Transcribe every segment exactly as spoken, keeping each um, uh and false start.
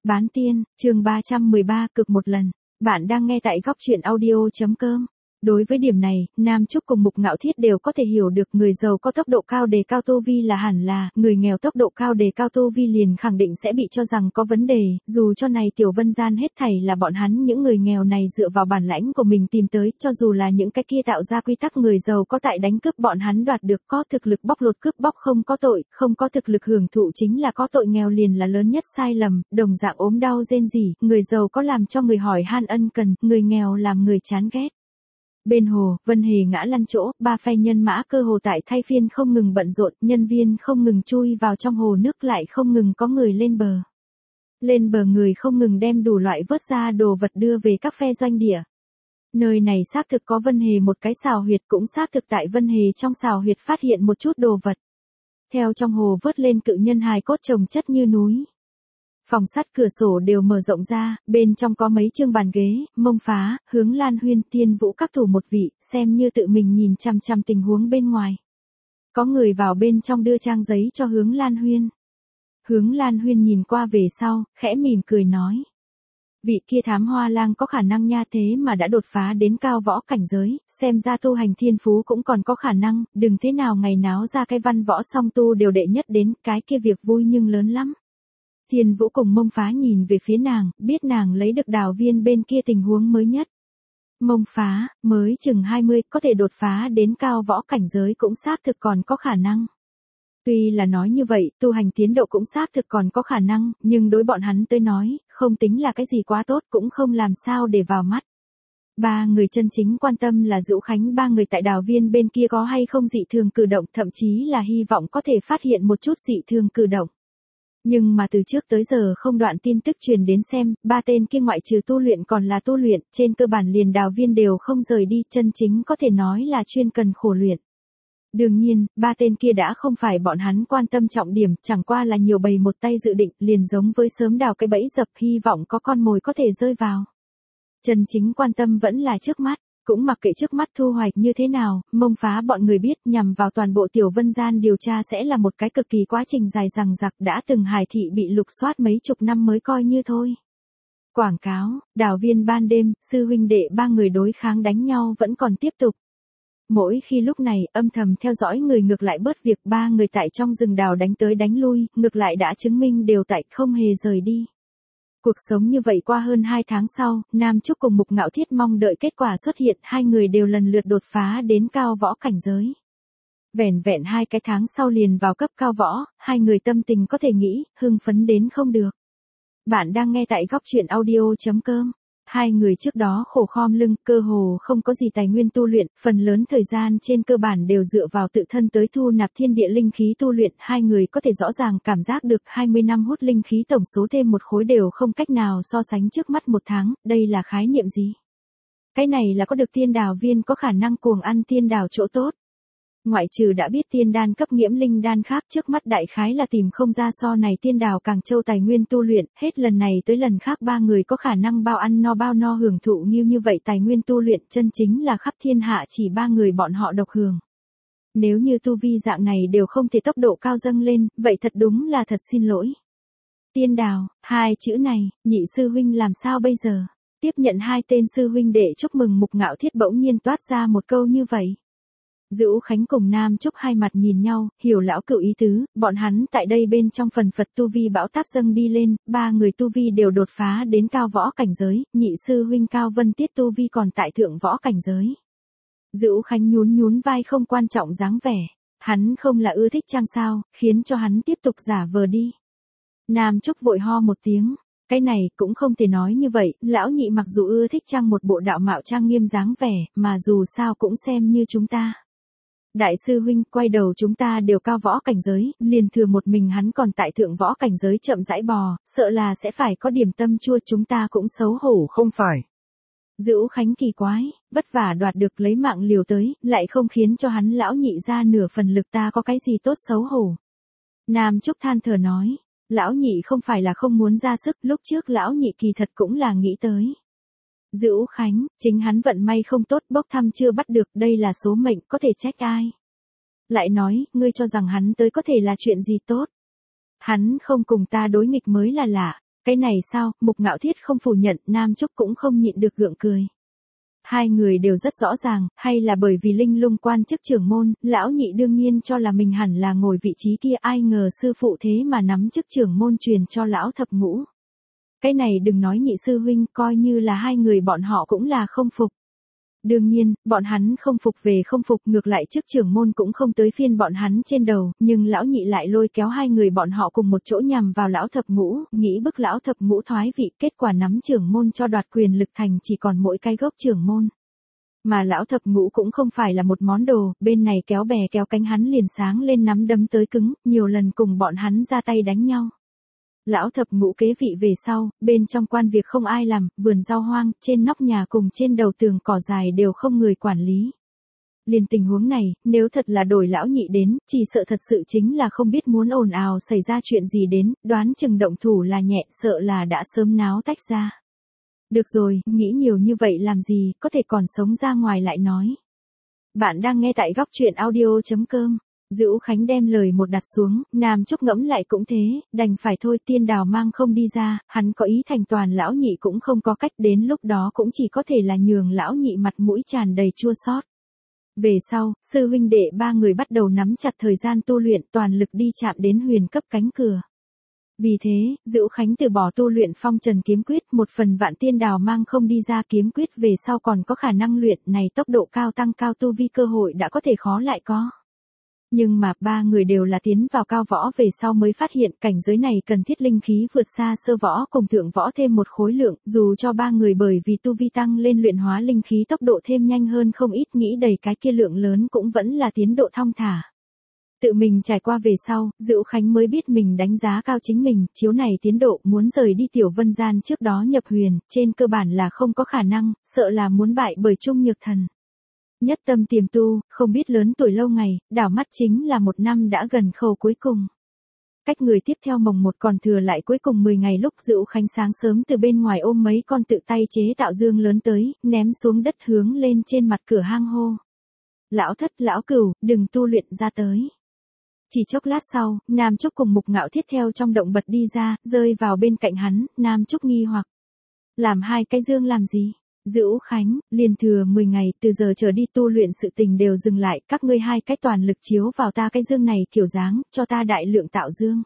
Bán tiên, chương ba trăm mười ba cực một lần. Bạn đang nghe tại góc truyện audio.com. Đối với điểm này, Nam Trúc cùng Mục Ngạo Thiết đều có thể hiểu được người giàu có tốc độ cao đề cao tu vi là hẳn là, người nghèo tốc độ cao đề cao tu vi liền khẳng định sẽ bị cho rằng có vấn đề, dù cho này tiểu vân gian hết thảy là bọn hắn những người nghèo này dựa vào bản lãnh của mình tìm tới, cho dù là những cái kia tạo ra quy tắc người giàu có tại đánh cướp bọn hắn đoạt được, có thực lực bóc lột cướp bóc không có tội, không có thực lực hưởng thụ chính là có tội, nghèo liền là lớn nhất sai lầm, đồng dạng ốm đau rên rỉ, người giàu có làm cho người hỏi han ân cần, người nghèo làm người chán ghét. Bên hồ, Vân Hề ngã lăn chỗ, ba phe nhân mã cơ hồ tại thay phiên không ngừng bận rộn, nhân viên không ngừng chui vào trong hồ nước, lại không ngừng có người lên bờ. Lên bờ người không ngừng đem đủ loại vớt ra đồ vật đưa về các phe doanh địa. Nơi này xác thực có Vân Hề một cái xào huyệt, cũng xác thực tại Vân Hề trong xào huyệt phát hiện một chút đồ vật. Theo trong hồ vớt lên cự nhân hài cốt chồng chất như núi. Phòng sắt cửa sổ đều mở rộng ra, bên trong có mấy chương bàn ghế, Mông Phá, Hướng Lan Huyên, Tiên Vũ các thủ một vị, xem như tự mình nhìn chằm chằm tình huống bên ngoài. Có người vào bên trong đưa trang giấy cho Hướng Lan Huyên. Hướng Lan Huyên nhìn qua về sau, khẽ mỉm cười nói. Vị kia thám hoa lang có khả năng nha, thế mà đã đột phá đến cao võ cảnh giới, xem ra tu hành thiên phú cũng còn có khả năng, đừng thế nào ngày náo ra cái văn võ song tu đều đệ nhất đến, cái kia việc vui nhưng lớn lắm. Thiên Vũ cùng Mông Phá nhìn về phía nàng, biết nàng lấy được đào viên bên kia tình huống mới nhất. Mông Phá, mới chừng hai mươi, có thể đột phá đến cao võ cảnh giới cũng xác thực còn có khả năng. Tuy là nói như vậy, tu hành tiến độ cũng xác thực còn có khả năng, nhưng đối bọn hắn tới nói, không tính là cái gì quá tốt, cũng không làm sao để vào mắt. Ba người chân chính quan tâm là Dữu Khánh ba người tại đào viên bên kia có hay không dị thường cử động, thậm chí là hy vọng có thể phát hiện một chút dị thường cử động. Nhưng mà từ trước tới giờ không đoạn tin tức truyền đến xem, ba tên kia ngoại trừ tu luyện còn là tu luyện, trên cơ bản liền đào viên đều không rời đi, chân chính có thể nói là chuyên cần khổ luyện. Đương nhiên, ba tên kia đã không phải bọn hắn quan tâm trọng điểm, chẳng qua là nhiều bầy một tay dự định, liền giống với sớm đào cái bẫy dập, hy vọng có con mồi có thể rơi vào. Chân chính quan tâm vẫn là trước mắt. Cũng mặc kệ trước mắt thu hoạch như thế nào, Mông Phá bọn người biết nhằm vào toàn bộ tiểu vân gian điều tra sẽ là một cái cực kỳ quá trình dài dằng dặc, đã từng hải thị bị lục soát mấy chục năm mới coi như thôi. Quảng cáo, đào viên ban đêm, sư huynh đệ ba người đối kháng đánh nhau vẫn còn tiếp tục. Mỗi khi lúc này, âm thầm theo dõi người ngược lại bớt việc, ba người tại trong rừng đào đánh tới đánh lui, ngược lại đã chứng minh đều tại không hề rời đi. Cuộc sống như vậy qua hơn hai tháng sau, Nam Trúc cùng Mục Ngạo Thiết mong đợi kết quả xuất hiện, hai người đều lần lượt đột phá đến cao võ cảnh giới. Vẻn vẹn hai cái tháng sau liền vào cấp cao võ, hai người tâm tình có thể nghĩ, hưng phấn đến không được. Bạn đang nghe tại góc truyện audio.com. Hai người trước đó khổ khom lưng, cơ hồ không có gì tài nguyên tu luyện, phần lớn thời gian trên cơ bản đều dựa vào tự thân tới thu nạp thiên địa linh khí tu luyện, hai người có thể rõ ràng cảm giác được hai mươi năm hút linh khí tổng số thêm một khối đều không cách nào so sánh trước mắt một tháng, đây là khái niệm gì? Cái này là có được tiên đào viên có khả năng cuồng ăn tiên đào chỗ tốt. Ngoại trừ đã biết tiên đan cấp nghiễm linh đan khác, trước mắt đại khái là tìm không ra so này tiên đào càng châu tài nguyên tu luyện, hết lần này tới lần khác ba người có khả năng bao ăn no bao no hưởng thụ như như vậy tài nguyên tu luyện, chân chính là khắp thiên hạ chỉ ba người bọn họ độc hưởng. Nếu như tu vi dạng này đều không thể tốc độ cao dâng lên, vậy thật đúng là thật xin lỗi. Tiên đào, hai chữ này, nhị sư huynh làm sao bây giờ? Tiếp nhận hai tên sư huynh để chúc mừng, Mục Ngạo Thiết bỗng nhiên toát ra một câu như vậy. Dữu Khánh cùng Nam Trúc hai mặt nhìn nhau, hiểu lão cựu ý tứ, bọn hắn tại đây bên trong phần phật tu vi bão táp dâng đi lên, ba người tu vi đều đột phá đến cao võ cảnh giới, nhị sư huynh Cao Vân Tiết tu vi còn tại thượng võ cảnh giới. Dữu Khánh nhún nhún vai không quan trọng dáng vẻ, hắn không là ưa thích chăng sao, khiến cho hắn tiếp tục giả vờ đi. Nam Trúc vội ho một tiếng. Cái này cũng không thể nói như vậy, lão nhị mặc dù ưa thích trang một bộ đạo mạo trang nghiêm dáng vẻ, mà dù sao cũng xem như chúng ta. Đại sư huynh, quay đầu chúng ta đều cao võ cảnh giới, liền thừa một mình hắn còn tại thượng võ cảnh giới chậm rãi bò, sợ là sẽ phải có điểm tâm chua, chúng ta cũng xấu hổ không phải. Dữu Khánh kỳ quái, vất vả đoạt được lấy mạng liều tới, lại không khiến cho hắn lão nhị ra nửa phần lực, ta có cái gì tốt xấu hổ. Nam Trúc than thở nói, lão nhị không phải là không muốn ra sức, lúc trước lão nhị kỳ thật cũng là nghĩ tới. Dữu Khánh, chính hắn vận may không tốt, bốc thăm chưa bắt được, đây là số mệnh, có thể trách ai. Lại nói, ngươi cho rằng hắn tới có thể là chuyện gì tốt. Hắn không cùng ta đối nghịch mới là lạ, Cái này sao, Mục Ngạo Thiết không phủ nhận, Nam Trúc cũng không nhịn được gượng cười. Hai người đều rất rõ ràng, hay là bởi vì Linh Lung quan chức trưởng môn, lão nhị đương nhiên cho là mình hẳn là ngồi vị trí kia, ai ngờ sư phụ thế mà nắm chức trưởng môn truyền cho lão thập ngũ. Cái này đừng nói nhị sư huynh, coi như là hai người bọn họ cũng là không phục. Đương nhiên, bọn hắn không phục về không phục, ngược lại chức trưởng môn cũng không tới phiên bọn hắn trên đầu, nhưng lão nhị lại lôi kéo hai người bọn họ cùng một chỗ nhằm vào lão thập ngũ, nghĩ bức lão thập ngũ thoái vị, kết quả nắm trưởng môn cho đoạt quyền lực thành chỉ còn mỗi cái gốc trưởng môn. Mà lão thập ngũ cũng không phải là một món đồ, bên này kéo bè kéo cánh hắn liền sáng lên nắm đấm tới cứng, nhiều lần cùng bọn hắn ra tay đánh nhau. Lão thập ngũ kế vị về sau, bên trong quan việc không ai làm, vườn rau hoang, trên nóc nhà cùng trên đầu tường cỏ dài đều không người quản lý. Liền tình huống này, nếu thật là đổi lão nhị đến, chỉ sợ thật sự chính là không biết muốn ồn ào xảy ra chuyện gì đến, đoán chừng động thủ là nhẹ, sợ là đã sớm náo tách ra. Được rồi, nghĩ nhiều như vậy làm gì, có thể còn sống ra ngoài lại nói. Bạn đang nghe tại góc truyện audio chấm com. Dữu Khánh đem lời một đặt xuống, Nam Trúc ngẫm lại cũng thế, đành phải thôi, Tiên Đào mang không đi ra, hắn có ý thành toàn lão nhị cũng không có cách, đến lúc đó cũng chỉ có thể là nhường lão nhị mặt mũi tràn đầy chua xót. Về sau, sư huynh đệ ba người bắt đầu nắm chặt thời gian tu luyện, toàn lực đi chạm đến huyền cấp cánh cửa. Vì thế, Dữu Khánh từ bỏ tu luyện phong trần kiếm quyết, một phần Vạn Tiên Đào mang không đi ra kiếm quyết về sau còn có khả năng luyện, này tốc độ cao tăng cao tu vi cơ hội đã có thể khó lại có. Nhưng mà ba người đều là tiến vào cao võ về sau mới phát hiện cảnh giới này cần thiết linh khí vượt xa sơ võ cùng thượng võ thêm một khối lượng, dù cho ba người bởi vì tu vi tăng lên luyện hóa linh khí tốc độ thêm nhanh hơn không ít, nghĩ đầy cái kia lượng lớn cũng vẫn là tiến độ thong thả. Tự mình trải qua về sau, Dữu Khánh mới biết mình đánh giá cao chính mình, chiếu này tiến độ muốn rời đi Tiểu Vân Gian trước đó nhập huyền, trên cơ bản là không có khả năng, sợ là muốn bại bởi Trung Nhược Thần. Nhất tâm tiềm tu, không biết lớn tuổi lâu ngày, đảo mắt chính là một năm đã gần khâu cuối cùng. Cách người tiếp theo mồng một còn thừa lại cuối cùng mười ngày lúc Dữu Khánh sáng sớm từ bên ngoài ôm mấy con tự tay chế tạo dương lớn tới, ném xuống đất hướng lên trên mặt cửa hang hô. Lão Thất, lão Cửu, đừng tu luyện ra tới. Chỉ chốc lát sau, Nam Trúc cùng Mục Ngạo Thiết theo trong động bật đi ra, rơi vào bên cạnh hắn, Nam Trúc nghi hoặc. Làm hai cái dương làm gì? Dữu Khánh, liền thừa mười ngày, từ giờ trở đi tu luyện sự tình đều dừng lại, các ngươi hai cái toàn lực chiếu vào ta cái dương này kiểu dáng, cho ta đại lượng tạo dương.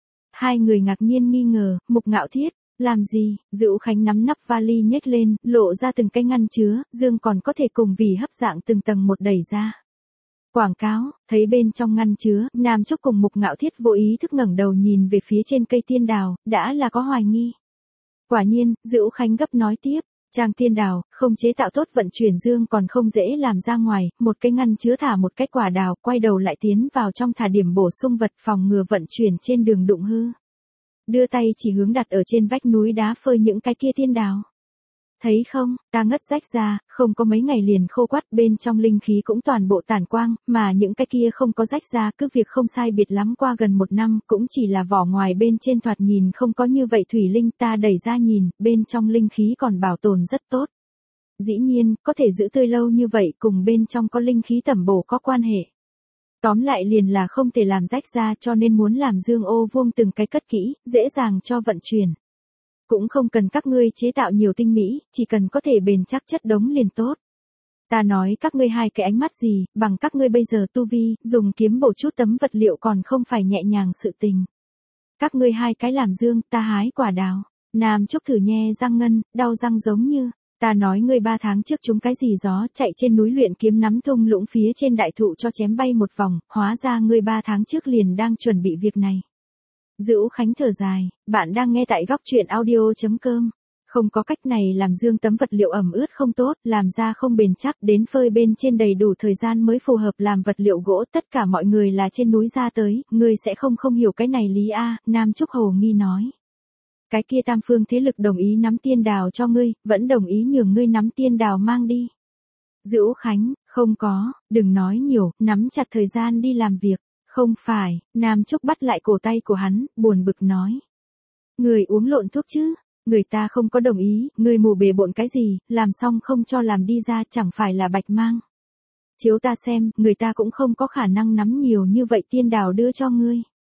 Hai người ngạc nhiên nghi ngờ, Mục Ngạo Thiết, làm gì? Dữu Khánh nắm nắp vali nhếch lên, lộ ra từng cái ngăn chứa, dương còn có thể cùng vì hấp dạng từng tầng một đẩy ra. Quảng cáo, thấy bên trong ngăn chứa, Nam Trúc cùng Mục Ngạo Thiết vô ý thức ngẩng đầu nhìn về phía trên cây tiên đào, đã là có hoài nghi. Quả nhiên, Dữu Khánh gấp nói tiếp. Trang tiên đào, không chế tạo tốt vận chuyển dương còn không dễ làm ra ngoài, một cái ngăn chứa thả một cái quả đào, quay đầu lại tiến vào trong thả điểm bổ sung vật phòng ngừa vận chuyển trên đường đụng hư. Đưa tay chỉ hướng đặt ở trên vách núi đá phơi những cái kia tiên đào. Thấy không, ta ngất rách ra, không có mấy ngày liền khô quắt, bên trong linh khí cũng toàn bộ tản quang, mà những cái kia không có rách ra, cứ việc không sai biệt lắm qua gần một năm, cũng chỉ là vỏ ngoài bên trên thoạt nhìn không có như vậy thủy linh, ta đẩy ra nhìn, bên trong linh khí còn bảo tồn rất tốt. Dĩ nhiên, có thể giữ tươi lâu như vậy cùng bên trong có linh khí tẩm bổ có quan hệ. Tóm lại liền là không thể làm rách ra, cho nên muốn làm dương ô vuông từng cái cất kỹ, dễ dàng cho vận chuyển. Cũng không cần các ngươi chế tạo nhiều tinh mỹ, chỉ cần có thể bền chắc chất đống liền tốt. Ta nói các ngươi hai cái ánh mắt gì, bằng các ngươi bây giờ tu vi, dùng kiếm bổ chút tấm vật liệu còn không phải nhẹ nhàng sự tình. Các ngươi hai cái làm dương, ta hái quả đào. Nam Trúc thử nhe răng ngân, đau răng giống như, ta nói ngươi ba tháng trước chúng cái gì gió, chạy trên núi luyện kiếm nắm thung lũng phía trên đại thụ cho chém bay một vòng, hóa ra ngươi ba tháng trước liền đang chuẩn bị việc này. Dữu Khánh thở dài, bạn đang nghe tại góc truyện audio chấm com. Không có cách này làm dương tấm vật liệu ẩm ướt không tốt, làm ra không bền chắc, đến phơi bên trên đầy đủ thời gian mới phù hợp làm vật liệu gỗ, tất cả mọi người là trên núi ra tới, ngươi sẽ không không hiểu cái này lý a, Nam Trúc hồ nghi nói. Cái kia tam phương thế lực đồng ý nắm tiên đào cho ngươi, vẫn đồng ý nhường ngươi nắm tiên đào mang đi. Dữu Khánh, không có, đừng nói nhiều, nắm chặt thời gian đi làm việc. Không phải, Nam Trúc bắt lại cổ tay của hắn, buồn bực nói. Người uống lộn thuốc chứ, người ta không có đồng ý, người mù bề bộn cái gì, làm xong không cho làm đi ra chẳng phải là bạch mang. Chiếu ta xem, người ta cũng không có khả năng nắm nhiều như vậy tiên đào đưa cho ngươi.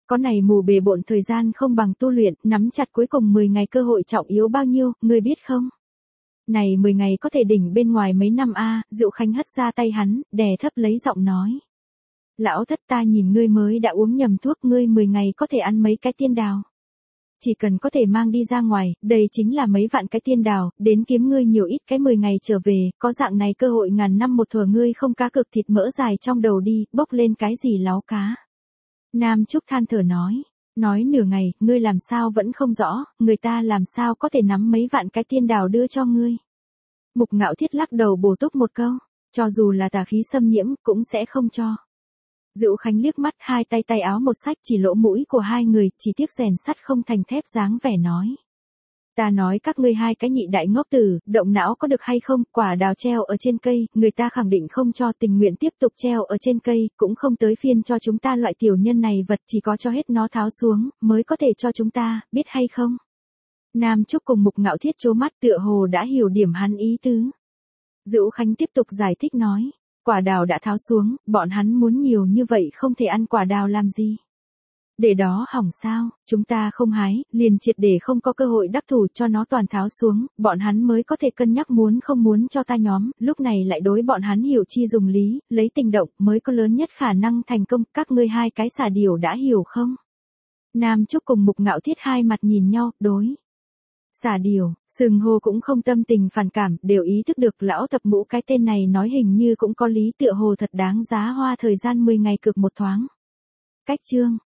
Có này mù bề bộn thời gian không bằng tu luyện, nắm chặt cuối cùng mười ngày cơ hội trọng yếu bao nhiêu, ngươi biết không? Này mười ngày có thể đỉnh bên ngoài mấy năm a, Dữu Khánh hất ra tay hắn, đè thấp lấy giọng nói. Lão thất ta nhìn ngươi mới đã uống nhầm thuốc, ngươi mười ngày có thể ăn mấy cái tiên đào. Chỉ cần có thể mang đi ra ngoài, đây chính là mấy vạn cái tiên đào, đến kiếm ngươi nhiều ít cái mười ngày trở về, có dạng này cơ hội ngàn năm một thuở ngươi không cá cược thịt mỡ dài trong đầu đi, bốc lên cái gì láo cá. Nam Trúc than thở nói, nói nửa ngày, ngươi làm sao vẫn không rõ, người ta làm sao có thể nắm mấy vạn cái tiên đào đưa cho ngươi. Mục Ngạo Thiết lắc đầu bổ túc một câu, cho dù là tà khí xâm nhiễm, cũng sẽ không cho. Dữu Khánh liếc mắt, hai tay tay áo một sách chỉ lỗ mũi của hai người, chỉ tiếc rèn sắt không thành thép dáng vẻ nói. Ta nói các ngươi hai cái nhị đại ngốc tử, động não có được hay không, quả đào treo ở trên cây, người ta khẳng định không cho, tình nguyện tiếp tục treo ở trên cây, cũng không tới phiên cho chúng ta loại tiểu nhân này vật, chỉ có cho hết nó tháo xuống, mới có thể cho chúng ta, biết hay không? Nam Trúc cùng Mục Ngạo Thiết trố mắt tựa hồ đã hiểu điểm hắn ý tứ. Dữu Khánh tiếp tục giải thích nói. Quả đào đã tháo xuống, bọn hắn muốn nhiều như vậy không thể ăn quả đào làm gì. Để đó hỏng sao, chúng ta không hái, liền triệt để không có cơ hội đắc thủ cho nó toàn tháo xuống, bọn hắn mới có thể cân nhắc muốn không muốn cho ta nhóm, lúc này lại đối bọn hắn hiểu chi dùng lý, lấy tình động mới có lớn nhất khả năng thành công, các ngươi hai cái xà điểu đã hiểu không? Nam Trúc cùng Mục Ngạo Thiết hai mặt nhìn nhau, đối. Xà điểu, sừng hô cũng không tâm tình phản cảm, đều ý thức được lão thập ngũ cái tên này nói hình như cũng có lý, tựa hồ thật đáng giá hoa thời gian mười ngày cược một thoáng. Cách chương